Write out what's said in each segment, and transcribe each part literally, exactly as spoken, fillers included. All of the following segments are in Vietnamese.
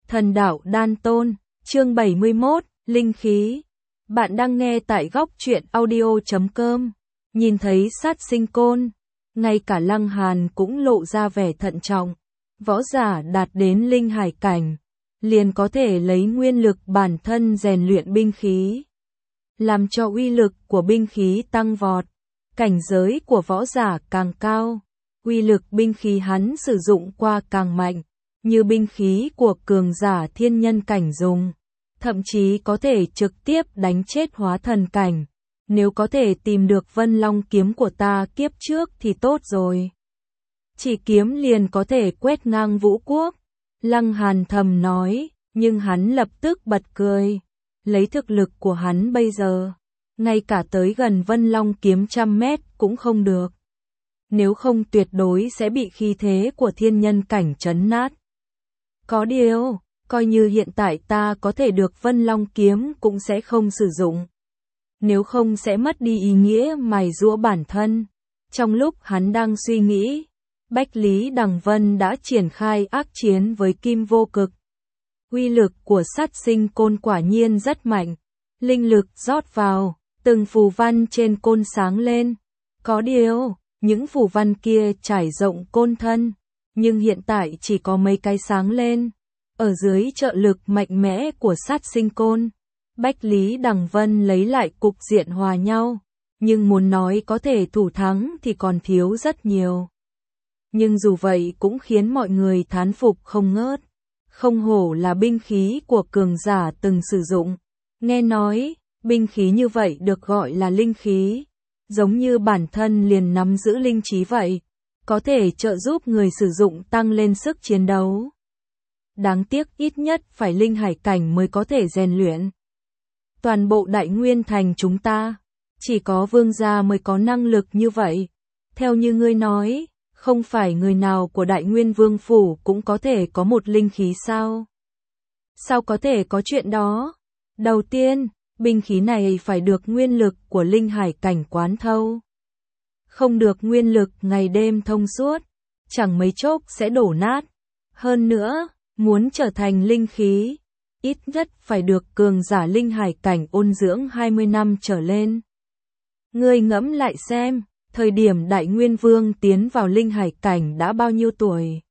Thần đạo đan tôn, chương bảy mươi mốt, linh khí. Bạn đang nghe tại góc truyện audio chấm com. Nhìn thấy sát sinh côn, ngay cả Lăng Hàn cũng lộ ra vẻ thận trọng. Võ giả đạt đến linh hải cảnh, liền có thể lấy nguyên lực bản thân rèn luyện binh khí, làm cho uy lực của binh khí tăng vọt. Cảnh giới của võ giả càng cao, uy lực binh khí hắn sử dụng qua càng mạnh, như binh khí của cường giả thiên nhân cảnh dùng, thậm chí có thể trực tiếp đánh chết hóa thần cảnh. Nếu có thể tìm được Vân Long kiếm của ta kiếp trước thì tốt rồi. Chỉ kiếm liền có thể quét ngang vũ quốc. Lăng Hàn thầm nói, nhưng hắn lập tức bật cười. Lấy thực lực của hắn bây giờ, ngay cả tới gần Vân Long kiếm trăm mét cũng không được. Nếu không tuyệt đối sẽ bị khí thế của thiên nhân cảnh trấn nát. Có điều, coi như hiện tại ta có thể được Vân Long kiếm cũng sẽ không sử dụng. Nếu không sẽ mất đi ý nghĩa mài giũa bản thân. Trong lúc hắn đang suy nghĩ, Bách Lý Đằng Vân đã triển khai ác chiến với Kim Vô Cực. Uy lực của sát sinh côn quả nhiên rất mạnh. Linh lực rót vào, từng phù văn trên côn sáng lên. Có điều, những phù văn kia trải rộng côn thân, nhưng hiện tại chỉ có mấy cái sáng lên. Ở dưới trợ lực mạnh mẽ của sát sinh côn, Bách Lý Đằng Vân lấy lại cục diện hòa nhau, nhưng muốn nói có thể thủ thắng thì còn thiếu rất nhiều. Nhưng dù vậy cũng khiến mọi người thán phục không ngớt. Không hổ là binh khí của cường giả từng sử dụng. Nghe nói, binh khí như vậy được gọi là linh khí, giống như bản thân liền nắm giữ linh trí vậy, có thể trợ giúp người sử dụng tăng lên sức chiến đấu. Đáng tiếc ít nhất phải linh hải cảnh mới có thể rèn luyện. Toàn bộ Đại Nguyên Thành chúng ta, chỉ có vương gia mới có năng lực như vậy. Theo như ngươi nói, không phải người nào của Đại Nguyên Vương Phủ cũng có thể có một linh khí sao? Sao có thể có chuyện đó? Đầu tiên, binh khí này phải được nguyên lực của linh hải cảnh quán thâu. Không được nguyên lực ngày đêm thông suốt, chẳng mấy chốc sẽ đổ nát. Hơn nữa, muốn trở thành linh khí, ít nhất phải được cường giả linh hải cảnh ôn dưỡng hai mươi năm trở lên. Ngươi ngẫm lại xem, thời điểm Đại Nguyên Vương tiến vào linh hải cảnh đã bao nhiêu tuổi?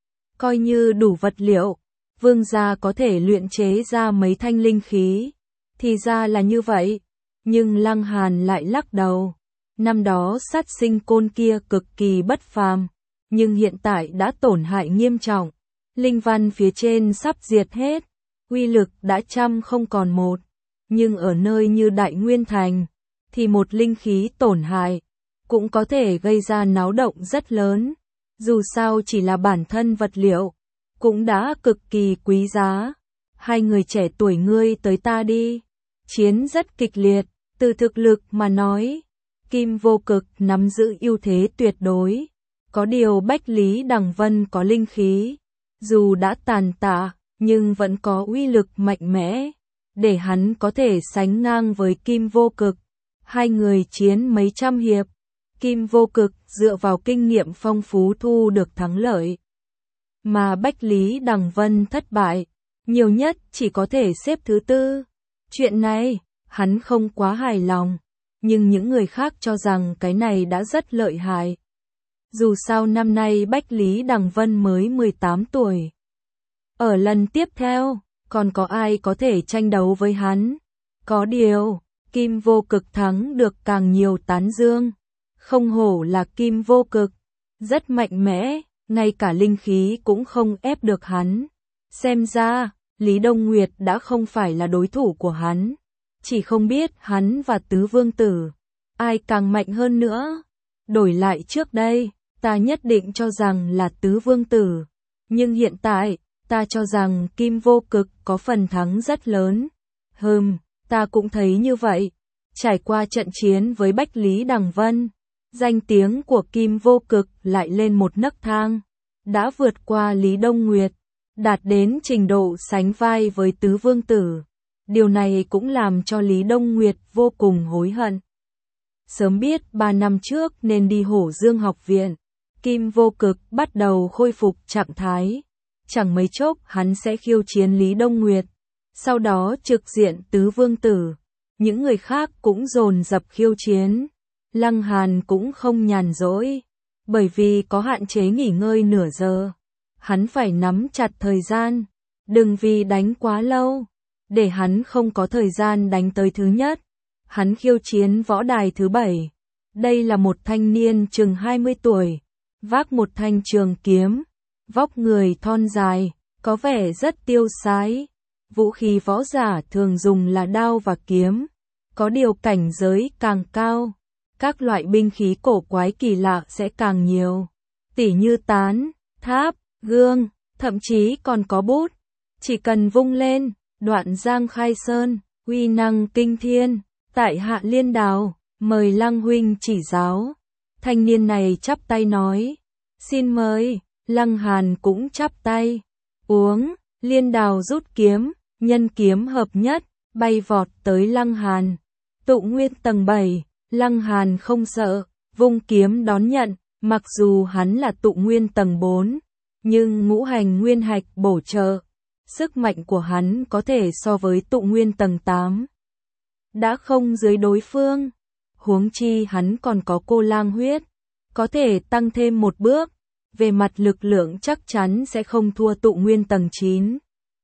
Coi như đủ vật liệu, vương gia có thể luyện chế ra mấy thanh linh khí, thì ra là như vậy. Nhưng Lăng Hàn lại lắc đầu. Năm đó sát sinh côn kia cực kỳ bất phàm, nhưng hiện tại đã tổn hại nghiêm trọng. Linh văn phía trên sắp diệt hết, uy lực đã trăm không còn một. Nhưng ở nơi như Đại Nguyên Thành, thì một linh khí tổn hại cũng có thể gây ra náo động rất lớn. Dù sao chỉ là bản thân vật liệu, cũng đã cực kỳ quý giá. Hai người trẻ tuổi ngươi tới ta đi. Chiến rất kịch liệt, từ thực lực mà nói, Kim Vô Cực nắm giữ ưu thế tuyệt đối. Có điều Bách Lý Đằng Vân có linh khí, dù đã tàn tạ, nhưng vẫn có uy lực mạnh mẽ, để hắn có thể sánh ngang với Kim Vô Cực. Hai người chiến mấy trăm hiệp, Kim Vô Cực dựa vào kinh nghiệm phong phú thu được thắng lợi. Mà Bách Lý Đằng Vân thất bại, nhiều nhất chỉ có thể xếp thứ tư. Chuyện này, hắn không quá hài lòng, nhưng những người khác cho rằng cái này đã rất lợi hại. Dù sao năm nay Bách Lý Đằng Vân mới mười tám tuổi. Ở lần tiếp theo, còn có ai có thể tranh đấu với hắn? Có điều, Kim Vô Cực thắng được càng nhiều tán dương. Không hổ là Kim Vô Cực, rất mạnh mẽ, ngay cả linh khí cũng không ép được hắn. Xem ra, Lý Đông Nguyệt đã không phải là đối thủ của hắn. Chỉ không biết hắn và Tứ Vương Tử, ai càng mạnh hơn nữa. Đổi lại trước đây, ta nhất định cho rằng là Tứ Vương Tử. Nhưng hiện tại, ta cho rằng Kim Vô Cực có phần thắng rất lớn. Hừm, ta cũng thấy như vậy. Trải qua trận chiến với Bách Lý Đằng Vân, danh tiếng của Kim Vô Cực lại lên một nấc thang. Đã vượt qua Lý Đông Nguyệt, đạt đến trình độ sánh vai với Tứ Vương Tử. Điều này cũng làm cho Lý Đông Nguyệt vô cùng hối hận. Sớm biết ba năm trước nên đi Hổ Dương học viện, Kim Vô Cực bắt đầu khôi phục trạng thái. chẳng mấy chốc hắn sẽ khiêu chiến Lý Đông Nguyệt, sau đó trực diện tứ vương tử. Những người khác cũng dồn dập khiêu chiến. Lăng Hàn cũng không nhàn rỗi, bởi vì có hạn chế nghỉ ngơi nửa giờ. Hắn phải nắm chặt thời gian, đừng vì đánh quá lâu, để hắn không có thời gian đánh tới thứ nhất. Hắn khiêu chiến võ đài thứ bảy. Đây là một thanh niên chừng hai mươi tuổi, vác một thanh trường kiếm, vóc người thon dài, có vẻ rất tiêu sái. Vũ khí võ giả thường dùng là đao và kiếm, có điều cảnh giới càng cao, các loại binh khí cổ quái kỳ lạ sẽ càng nhiều, tỉ như tán, tháp, gương, thậm chí còn có bút. Chỉ cần vung lên, đoạn giang khai sơn, uy năng kinh thiên. Tại hạ Liên Đào, mời Lăng huynh chỉ giáo. Thanh niên này chắp tay nói, xin mời. Lăng Hàn cũng chắp tay. Uống. Liên Đào rút kiếm, nhân kiếm hợp nhất, bay vọt tới Lăng Hàn. Tụ nguyên tầng bảy, Lăng Hàn không sợ, vung kiếm đón nhận. Mặc dù hắn là tụ nguyên tầng bốn, nhưng ngũ hành nguyên hạch bổ trợ, sức mạnh của hắn có thể so với tụ nguyên tầng tám. Đã không dưới đối phương, huống chi hắn còn có cô lang huyết, có thể tăng thêm một bước, về mặt lực lượng chắc chắn sẽ không thua tụ nguyên tầng chín.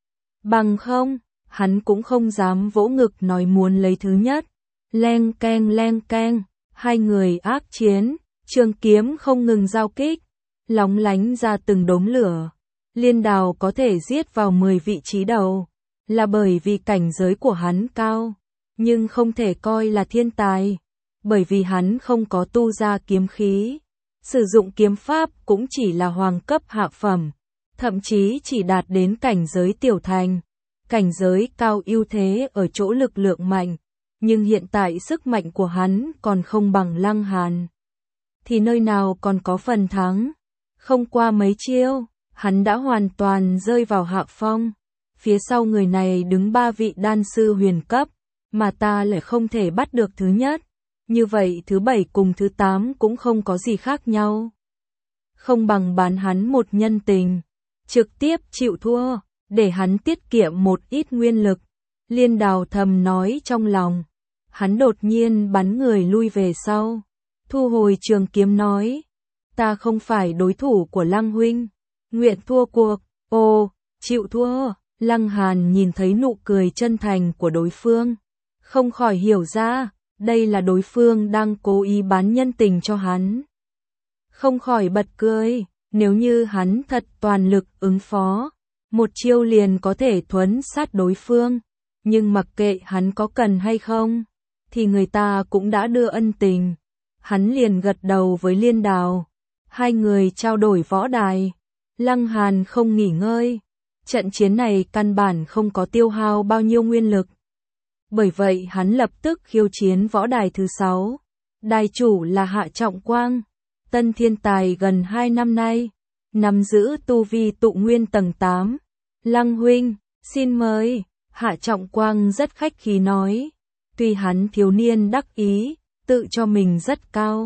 Bằng không, hắn cũng không dám vỗ ngực nói muốn lấy thứ nhất. Leng keng leng keng, hai người ác chiến, trường kiếm không ngừng giao kích, lóng lánh ra từng đốm lửa. Liên Đào có thể giết vào mười vị trí đầu, là bởi vì cảnh giới của hắn cao, nhưng không thể coi là thiên tài, bởi vì hắn không có tu ra kiếm khí, sử dụng kiếm pháp cũng chỉ là hoàng cấp hạ phẩm, thậm chí chỉ đạt đến cảnh giới tiểu thành. Cảnh giới cao ưu thế ở chỗ lực lượng mạnh, nhưng hiện tại sức mạnh của hắn còn không bằng Lăng Hàn, thì nơi nào còn có phần thắng. Không qua mấy chiêu, hắn đã hoàn toàn rơi vào hạ phong. Phía sau người này đứng ba vị đan sư huyền cấp, mà ta lại không thể bắt được thứ nhất. Như vậy thứ bảy cùng thứ tám cũng không có gì khác nhau. Không bằng bán hắn một nhân tình, trực tiếp chịu thua, để hắn tiết kiệm một ít nguyên lực. Liên Đào thầm nói trong lòng. Hắn đột nhiên bắn người lui về sau, thu hồi trường kiếm nói, ta không phải đối thủ của Lăng huynh, nguyện thua cuộc. Ồ, chịu thua. Lăng Hàn nhìn thấy nụ cười chân thành của đối phương, không khỏi hiểu ra, đây là đối phương đang cố ý bán nhân tình cho hắn. Không khỏi bật cười, nếu như hắn thật toàn lực ứng phó, một chiêu liền có thể thuấn sát đối phương, nhưng mặc kệ hắn có cần hay không, thì người ta cũng đã đưa ân tình. Hắn liền gật đầu với Liên Đào, hai người trao đổi võ đài. Lăng Hàn không nghỉ ngơi, trận chiến này căn bản không có tiêu hao bao nhiêu nguyên lực. Bởi vậy hắn lập tức khiêu chiến võ đài thứ sáu. Đài chủ là Hạ Trọng Quang, tân thiên tài gần hai năm nay, nắm giữ tu vi tụ nguyên tầng tám. Lăng huynh, xin mời. Hạ Trọng Quang rất khách khí nói, tuy hắn thiếu niên đắc ý, tự cho mình rất cao,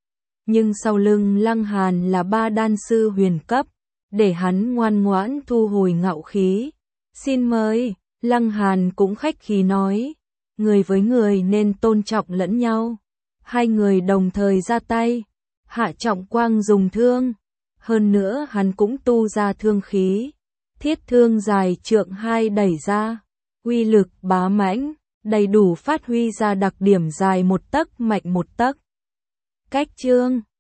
nhưng sau lưng Lăng Hàn là ba đan sư huyền cấp, để hắn ngoan ngoãn thu hồi ngạo khí. Xin mời. Lăng Hàn cũng khách khí nói, người với người nên tôn trọng lẫn nhau. Hai người đồng thời ra tay. Hạ Trọng Quang dùng thương, hơn nữa hắn cũng tu ra thương khí, thiết thương dài trượng hai đẩy ra, uy lực bá mãnh, đầy đủ phát huy ra đặc điểm dài một tấc mạnh một tấc. Cách chương